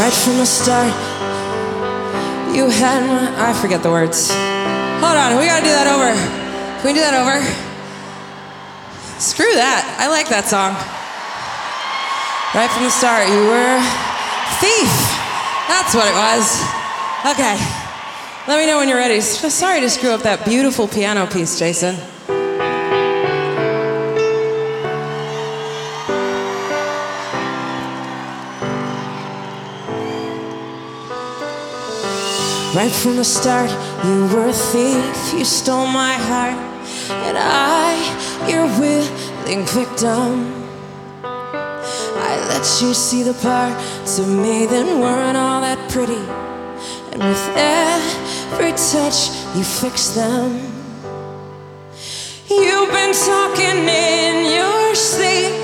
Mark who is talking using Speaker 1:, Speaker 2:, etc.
Speaker 1: Right from the start, you had my... I forget the words. Hold on, we gotta do that over. Can we do that over? Screw that, I like that song. Right from the start, you were thief. That's what it was. Okay, let me know when you're ready. Sorry to screw up that beautiful piano piece, Jason. Right from the start, you were a thief. You stole my heart, and I, your willing victim. I let you see the parts of me that weren't all that pretty, and with every touch, you fixed them. You've been talking in your sleep